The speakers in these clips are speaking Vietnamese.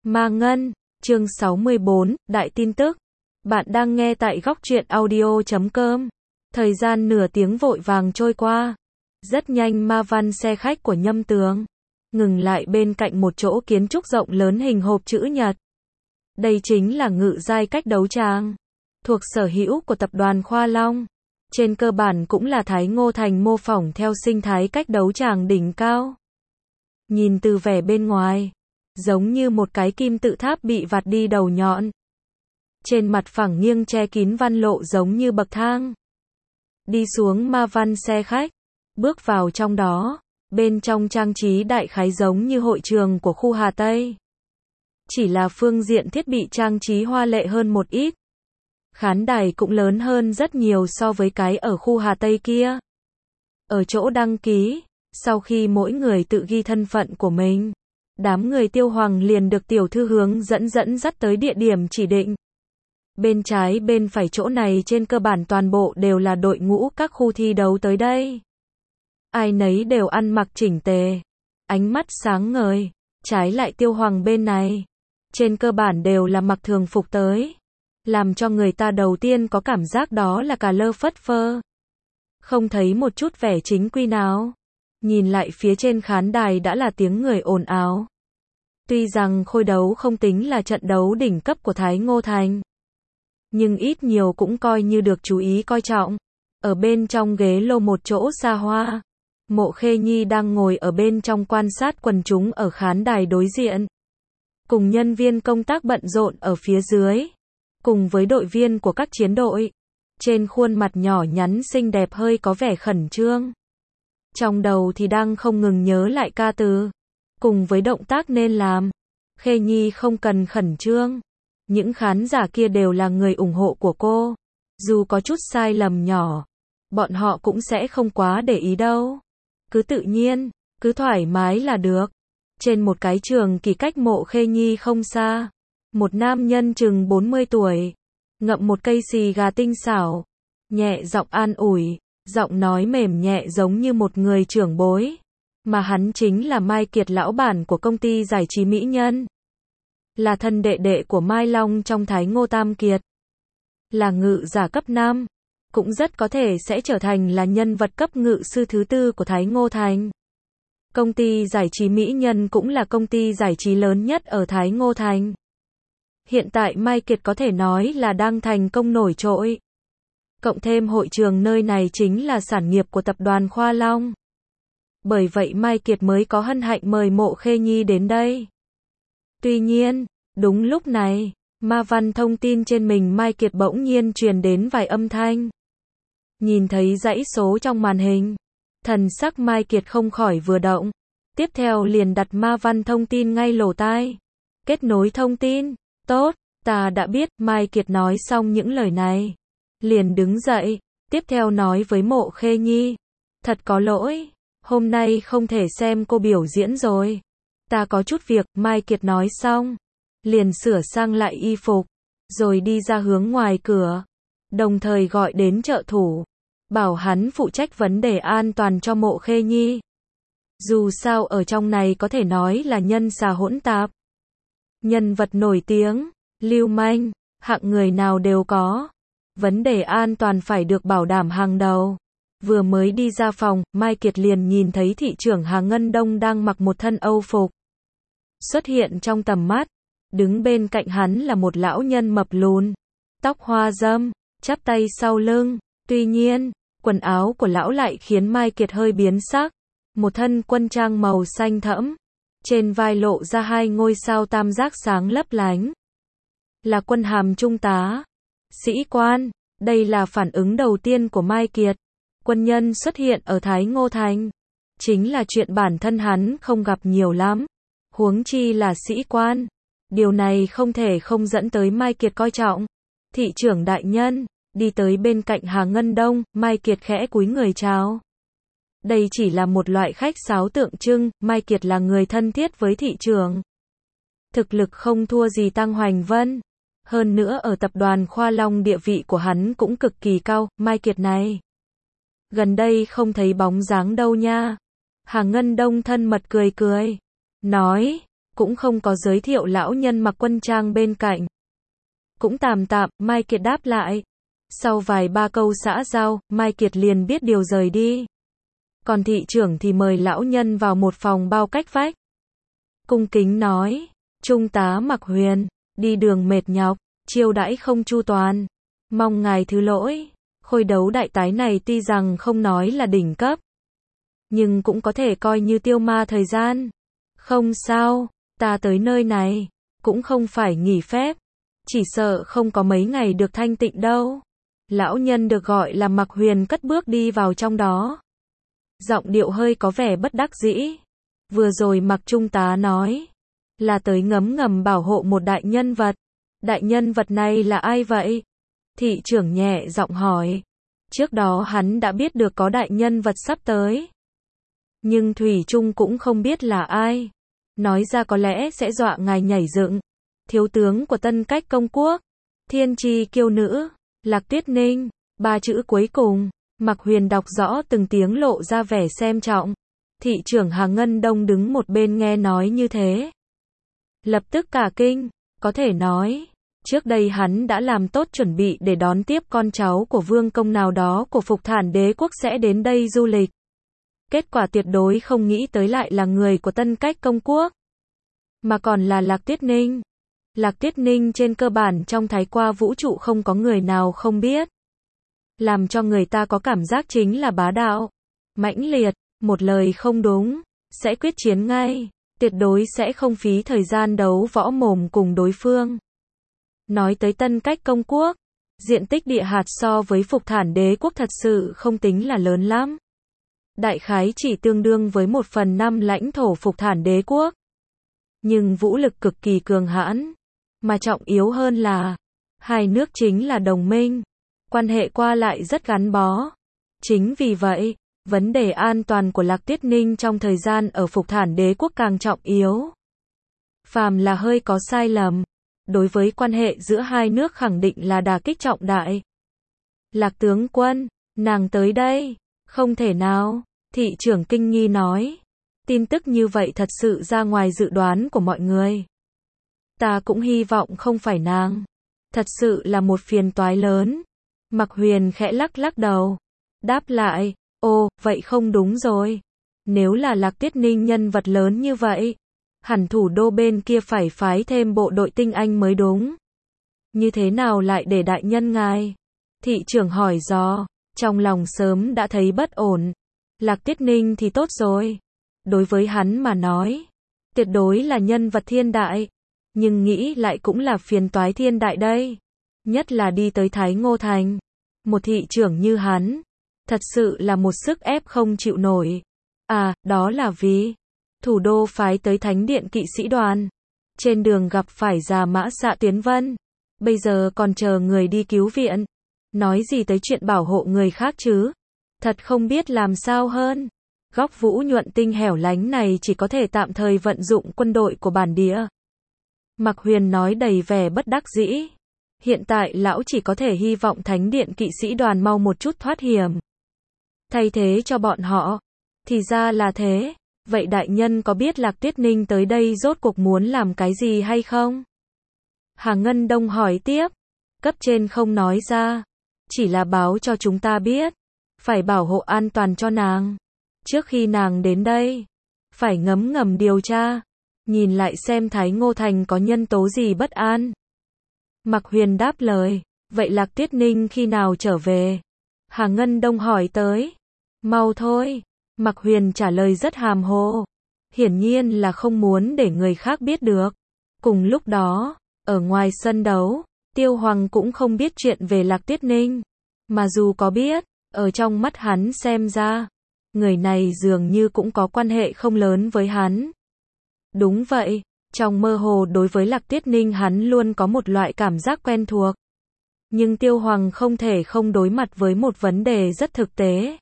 Ma Ngân, chương 64, Đại tin tức. Bạn đang nghe tại góc truyện audio.com. Thời gian nửa tiếng vội vàng trôi qua. Rất nhanh ma văn xe khách của Nhâm Tường ngừng lại bên cạnh một chỗ kiến trúc rộng lớn hình hộp chữ nhật. Đây chính là Ngự Giai Cách Đấu Tràng, thuộc sở hữu của tập đoàn Khoa Long. Trên cơ bản cũng là Thái Ngô Thành mô phỏng theo sinh thái cách đấu tràng đỉnh cao. Nhìn từ vẻ bên ngoài, giống như một cái kim tự tháp bị vặt đi đầu nhọn. Trên mặt phẳng nghiêng che kín văn lộ giống như bậc thang. Đi xuống ma văn xe khách, bước vào trong đó, bên trong trang trí đại khái giống như hội trường của khu Hà Tây. Chỉ là phương diện thiết bị trang trí hoa lệ hơn một ít. Khán đài cũng lớn hơn rất nhiều so với cái ở khu Hà Tây kia. Ở chỗ đăng ký, sau khi mỗi người tự ghi thân phận của mình, đám người Tiêu Hoàng liền được tiểu thư hướng dẫn dắt tới địa điểm chỉ định. Bên trái bên phải chỗ này trên cơ bản toàn bộ đều là đội ngũ các khu thi đấu tới đây. Ai nấy đều ăn mặc chỉnh tề, ánh mắt sáng ngời. Trái lại Tiêu Hoàng bên này, trên cơ bản đều là mặc thường phục tới. Làm cho người ta đầu tiên có cảm giác đó là cà lơ phất phơ. Không thấy một chút vẻ chính quy nào. Nhìn lại phía trên khán đài đã là tiếng người ồn ào. Tuy rằng khôi đấu không tính là trận đấu đỉnh cấp của Thái Ngô Thành, nhưng ít nhiều cũng coi như được chú ý coi trọng. Ở bên trong ghế lô một chỗ xa hoa, Mộ Khê Nhi đang ngồi ở bên trong quan sát quần chúng ở khán đài đối diện. Cùng nhân viên công tác bận rộn ở phía dưới. Cùng với đội viên của các chiến đội. Trên khuôn mặt nhỏ nhắn xinh đẹp hơi có vẻ khẩn trương. Trong đầu thì đang không ngừng nhớ lại ca từ. Cùng với động tác nên làm. Khê Nhi không cần khẩn trương. Những khán giả kia đều là người ủng hộ của cô. Dù có chút sai lầm nhỏ, bọn họ cũng sẽ không quá để ý đâu. Cứ tự nhiên, cứ thoải mái là được. Trên một cái trường kỳ cách Mộ Khê Nhi không xa, một nam nhân chừng 40 tuổi, ngậm một cây xì gà tinh xảo, nhẹ giọng an ủi, giọng nói mềm nhẹ giống như một người trưởng bối. Mà hắn chính là Mai Kiệt, lão bản của công ty giải trí mỹ nhân. Là thân đệ đệ của Mai Long trong Thái Ngô Tam Kiệt. Là ngự giả cấp 5. Cũng rất có thể sẽ trở thành là nhân vật cấp ngự sư thứ 4 của Thái Ngô Thành. Công ty giải trí mỹ nhân cũng là công ty giải trí lớn nhất ở Thái Ngô Thành. Hiện tại Mai Kiệt có thể nói là đang thành công nổi trội. Cộng thêm hội trường nơi này chính là sản nghiệp của tập đoàn Khoa Long. Bởi vậy Mai Kiệt mới có hân hạnh mời Mộ Khê Nhi đến đây. Tuy nhiên, đúng lúc này, ma văn thông tin trên mình Mai Kiệt bỗng nhiên truyền đến vài âm thanh. Nhìn thấy dãy số trong màn hình, thần sắc Mai Kiệt không khỏi vừa động. Tiếp theo liền đặt ma văn thông tin ngay lỗ tai. Kết nối thông tin. Tốt, ta đã biết. Mai Kiệt nói xong những lời này, liền đứng dậy, tiếp theo nói với Mộ Khê Nhi. Thật có lỗi, hôm nay không thể xem cô biểu diễn rồi. Ta có chút việc. Mai Kiệt nói xong, liền sửa sang lại y phục, rồi đi ra hướng ngoài cửa. Đồng thời gọi đến trợ thủ, bảo hắn phụ trách vấn đề an toàn cho Mộ Khê Nhi. Dù sao ở trong này có thể nói là nhân xà hỗn tạp. Nhân vật nổi tiếng, lưu manh, hạng người nào đều có. Vấn đề an toàn phải được bảo đảm hàng đầu. Vừa mới đi ra phòng, Mai Kiệt liền nhìn thấy thị trưởng Hà Ngân Đông đang mặc một thân Âu phục. Xuất hiện trong tầm mắt. Đứng bên cạnh hắn là một lão nhân mập lùn, tóc hoa râm, chắp tay sau lưng. Tuy nhiên, quần áo của lão lại khiến Mai Kiệt hơi biến sắc. Một thân quân trang màu xanh thẫm, trên vai lộ ra 2 ngôi sao tam giác sáng lấp lánh. Là quân hàm trung tá, sĩ quan. Đây là phản ứng đầu tiên của Mai Kiệt. Quân nhân xuất hiện ở Thái Ngô Thành, chính là chuyện bản thân hắn không gặp nhiều lắm. Huống chi là sĩ quan. Điều này không thể không dẫn tới Mai Kiệt coi trọng. Thị trưởng đại nhân, đi tới bên cạnh Hà Ngân Đông, Mai Kiệt khẽ cúi người chào. Đây chỉ là một loại khách sáo tượng trưng, Mai Kiệt là người thân thiết với thị trưởng. Thực lực không thua gì Tăng Hoành Vân. Hơn nữa ở tập đoàn Khoa Long địa vị của hắn cũng cực kỳ cao. Mai Kiệt này, gần đây không thấy bóng dáng đâu nha. Hà Ngân Đông thân mật cười cười, nói, cũng không có giới thiệu lão nhân mặc quân trang bên cạnh. Cũng tạm tạm, Mai Kiệt đáp lại. Sau vài ba câu xã giao, Mai Kiệt liền biết điều rời đi. Còn thị trưởng thì mời lão nhân vào một phòng bao cách vách. Cung kính nói, Trung tá Mạc Huyền, đi đường mệt nhọc, chiêu đãi không chu toàn. Mong ngài thứ lỗi, khôi đấu đại tái này tuy rằng không nói là đỉnh cấp, nhưng cũng có thể coi như tiêu ma thời gian. Không sao, ta tới nơi này, cũng không phải nghỉ phép, chỉ sợ không có mấy ngày được thanh tịnh đâu. Lão nhân được gọi là Mạc Huyền cất bước đi vào trong đó. Giọng điệu hơi có vẻ bất đắc dĩ. Vừa rồi Mạc Trung tá nói, là tới ngấm ngầm bảo hộ một đại nhân vật. Đại nhân vật này là ai vậy? Thị trưởng nhẹ giọng hỏi. Trước đó hắn đã biết được có đại nhân vật sắp tới, nhưng thủy chung cũng không biết là ai. Nói ra có lẽ sẽ dọa ngài nhảy dựng. Thiếu tướng của Tân Cách Công Quốc, thiên tri kiêu nữ, Lạc Tuyết Ninh. Ba chữ cuối cùng, Mạc Huyền đọc rõ từng tiếng lộ ra vẻ xem trọng. Thị trưởng Hà Ngân Đông đứng một bên nghe nói như thế, lập tức cả kinh. Có thể nói, trước đây hắn đã làm tốt chuẩn bị để đón tiếp con cháu của vương công nào đó của Phục Thản Đế quốc sẽ đến đây du lịch. Kết quả tuyệt đối không nghĩ tới lại là người của Tân Cách Công Quốc, mà còn là Lạc Tuyết Ninh. Lạc Tuyết Ninh trên cơ bản trong thái qua vũ trụ không có người nào không biết. Làm cho người ta có cảm giác chính là bá đạo, mãnh liệt, một lời không đúng, sẽ quyết chiến ngay, tuyệt đối sẽ không phí thời gian đấu võ mồm cùng đối phương. Nói tới Tân Cách Công Quốc, diện tích địa hạt so với Phục Thản Đế quốc thật sự không tính là lớn lắm. Đại khái chỉ tương đương với 1/5 lãnh thổ Phục Thản Đế quốc. Nhưng vũ lực cực kỳ cường hãn, mà trọng yếu hơn là, hai nước chính là đồng minh, quan hệ qua lại rất gắn bó. Chính vì vậy, vấn đề an toàn của Lạc Tuyết Ninh trong thời gian ở Phục Thản Đế quốc càng trọng yếu. Phàm là hơi có sai lầm, đối với quan hệ giữa hai nước khẳng định là đả kích trọng đại. Lạc tướng quân, nàng tới đây, không thể nào, thị trưởng kinh nghi nói. Tin tức như vậy thật sự ra ngoài dự đoán của mọi người. Ta cũng hy vọng không phải nàng. Thật sự là một phiền toái lớn. Mạc Huyền khẽ lắc lắc đầu. Đáp lại, ồ, vậy không đúng rồi. Nếu là Lạc Tuyết Ninh nhân vật lớn như vậy, hẳn thủ đô bên kia phải phái thêm bộ đội tinh anh mới đúng. Như thế nào lại để đại nhân ngài? Thị trưởng hỏi dò, trong lòng sớm đã thấy bất ổn. Lạc Tuyết Ninh thì tốt rồi. Đối với hắn mà nói, tuyệt đối là nhân vật thiên đại. Nhưng nghĩ lại cũng là phiền toái thiên đại đây. Nhất là đi tới Thái Ngô Thành. Một thị trưởng như hắn, thật sự là một sức ép không chịu nổi. À, đó là vì thủ đô phái tới Thánh Điện kỵ sĩ đoàn. Trên đường gặp phải Già Mã Xạ Tuyến Vân. Bây giờ còn chờ người đi cứu viện. Nói gì tới chuyện bảo hộ người khác chứ? Thật không biết làm sao hơn. Góc Vũ Nhuận Tinh hẻo lánh này chỉ có thể tạm thời vận dụng quân đội của bản địa. Mạc Huyền nói đầy vẻ bất đắc dĩ. Hiện tại lão chỉ có thể hy vọng Thánh Điện kỵ sĩ đoàn mau một chút thoát hiểm. Thay thế cho bọn họ. Thì ra là thế. Vậy đại nhân có biết Lạc Tuyết Ninh tới đây rốt cuộc muốn làm cái gì hay không? Hà Ngân Đông hỏi tiếp. Cấp trên không nói ra. Chỉ là báo cho chúng ta biết. Phải bảo hộ an toàn cho nàng. Trước khi nàng đến đây, phải ngấm ngầm điều tra. Nhìn lại xem Thái Ngô Thành có nhân tố gì bất an. Mạc Huyền đáp lời. Vậy Lạc Tuyết Ninh khi nào trở về? Hà Ngân Đông hỏi tới. Mau thôi. Mạc Huyền trả lời rất hàm hồ. Hiển nhiên là không muốn để người khác biết được. Cùng lúc đó, ở ngoài sân đấu, Tiêu Hoàng cũng không biết chuyện về Lạc Tuyết Ninh. Mà dù có biết, ở trong mắt hắn xem ra, người này dường như cũng có quan hệ không lớn với hắn. Đúng vậy, trong mơ hồ đối với Lạc Tuyết Ninh hắn luôn có một loại cảm giác quen thuộc. Nhưng Tiêu Hoàng không thể không đối mặt với một vấn đề rất thực tế.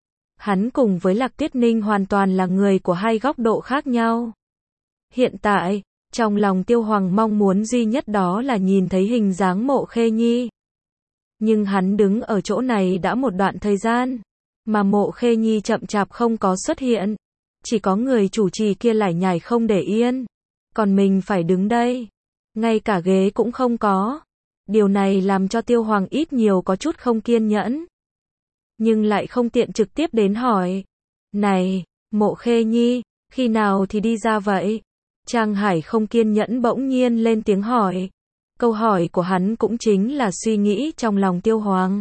Hắn cùng với Lạc Tuyết Ninh hoàn toàn là người của hai góc độ khác nhau. Hiện tại, trong lòng Tiêu Hoàng mong muốn duy nhất đó là nhìn thấy hình dáng Mộ Khê Nhi. Nhưng hắn đứng ở chỗ này đã một đoạn thời gian, mà Mộ Khê Nhi chậm chạp không có xuất hiện. Chỉ có người chủ trì kia lải nhải không để yên. còn mình phải đứng đây. Ngay cả ghế cũng không có. Điều này làm cho Tiêu Hoàng ít nhiều có chút không kiên nhẫn. Nhưng lại không tiện trực tiếp đến hỏi. Này, Mộ Khê Nhi, khi nào thì đi ra vậy? Trang Hải không kiên nhẫn bỗng nhiên lên tiếng hỏi. Câu hỏi của hắn cũng chính là suy nghĩ trong lòng Tiêu Hoàng.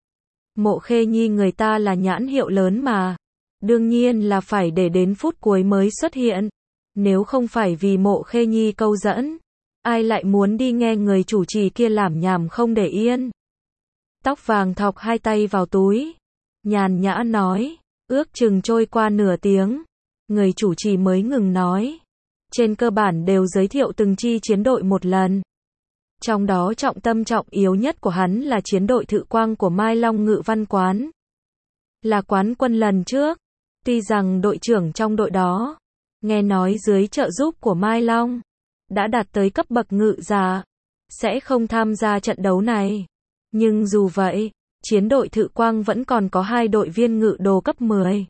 Mộ Khê Nhi người ta là nhãn hiệu lớn mà. Đương nhiên là phải để đến phút cuối mới xuất hiện. Nếu không phải vì Mộ Khê Nhi câu dẫn, ai lại muốn đi nghe người chủ trì kia lảm nhảm không để yên. Tóc vàng thọc hai tay vào túi. Nhàn nhã nói. Ước chừng trôi qua nửa tiếng. Người chủ trì mới ngừng nói. Trên cơ bản đều giới thiệu từng chi chiến đội một lần. Trong đó trọng tâm trọng yếu nhất của hắn là chiến đội Thự Quang của Mai Long Ngự Văn Quán. Là quán quân lần trước. Tuy rằng đội trưởng trong đội đó, nghe nói dưới trợ giúp của Mai Long, đã đạt tới cấp bậc ngự giả, sẽ không tham gia trận đấu này. Nhưng dù vậy, chiến đội Thự Quang vẫn còn có 2 đội viên ngự đồ cấp 10.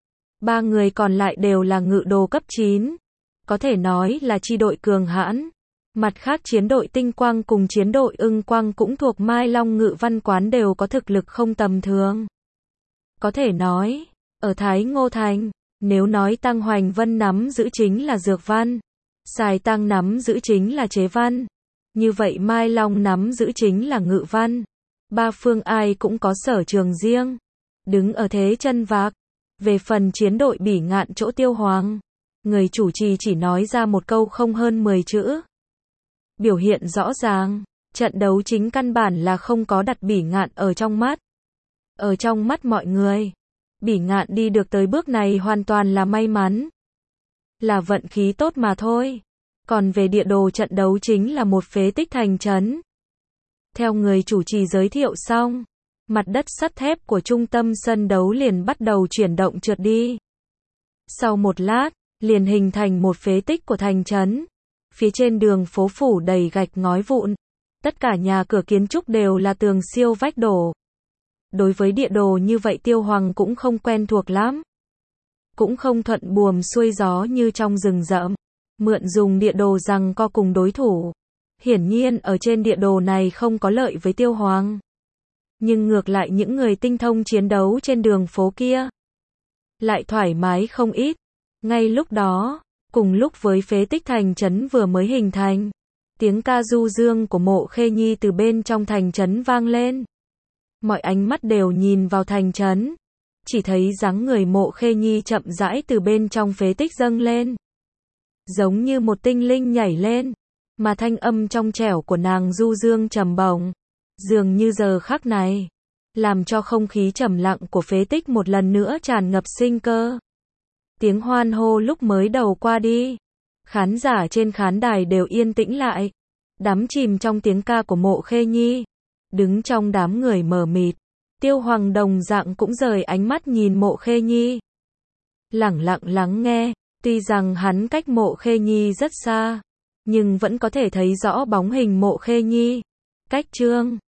3 người còn lại đều là ngự đồ cấp 9. Có thể nói là chi đội cường hãn. Mặt khác chiến đội Tinh Quang cùng chiến đội Ưng Quang cũng thuộc Mai Long Ngự Văn Quán đều có thực lực không tầm thường. Có thể nói, ở Thái Ngô Thành, nếu nói Tăng Hoành Vân nắm giữ chính là dược văn, Sài Tăng nắm giữ chính là chế văn, như vậy Mai Long nắm giữ chính là ngự văn. Ba phương ai cũng có sở trường riêng, đứng ở thế chân vạc. Về phần chiến đội Bỉ Ngạn chỗ Tiêu Hoàng, người chủ trì chỉ nói ra một câu không hơn 10 chữ. Biểu hiện rõ ràng, trận đấu chính căn bản là không có đặt Bỉ Ngạn ở trong mắt. Ở trong mắt mọi người, Bỉ Ngạn đi được tới bước này hoàn toàn là may mắn. Là vận khí tốt mà thôi. Còn về địa đồ trận đấu chính là một phế tích thành trấn. Theo người chủ trì giới thiệu xong, mặt đất sắt thép của trung tâm sân đấu liền bắt đầu chuyển động trượt đi. Sau một lát, liền hình thành một phế tích của thành trấn. Phía trên đường phố phủ đầy gạch ngói vụn. Tất cả nhà cửa kiến trúc đều là tường siêu vách đổ. Đối với địa đồ như vậy Tiêu Hoàng cũng không quen thuộc lắm. Cũng không thuận buồm xuôi gió như trong rừng rậm. Mượn dùng địa đồ giằng co cùng đối thủ. Hiển nhiên ở trên địa đồ này không có lợi với Tiêu Hoàng. Nhưng ngược lại những người tinh thông chiến đấu trên đường phố kia lại thoải mái không ít. Ngay lúc đó, cùng lúc với phế tích thành trấn vừa mới hình thành, tiếng ca du dương của Mộ Khê Nhi từ bên trong thành trấn vang lên. Mọi ánh mắt đều nhìn vào thành trấn, chỉ thấy dáng người Mộ Khê Nhi chậm rãi từ bên trong phế tích dâng lên. Giống như một tinh linh nhảy lên, mà thanh âm trong trẻo của nàng du dương trầm bổng, dường như giờ khắc này, làm cho không khí trầm lặng của phế tích một lần nữa tràn ngập sinh cơ. Tiếng hoan hô lúc mới đầu qua đi, khán giả trên khán đài đều yên tĩnh lại, đắm chìm trong tiếng ca của Mộ Khê Nhi. Đứng trong đám người mờ mịt, Tiêu Hoàng đồng dạng cũng rời ánh mắt nhìn Mộ Khê Nhi. Lẳng lặng lắng nghe, tuy rằng hắn cách Mộ Khê Nhi rất xa, nhưng vẫn có thể thấy rõ bóng hình Mộ Khê Nhi. Cách chương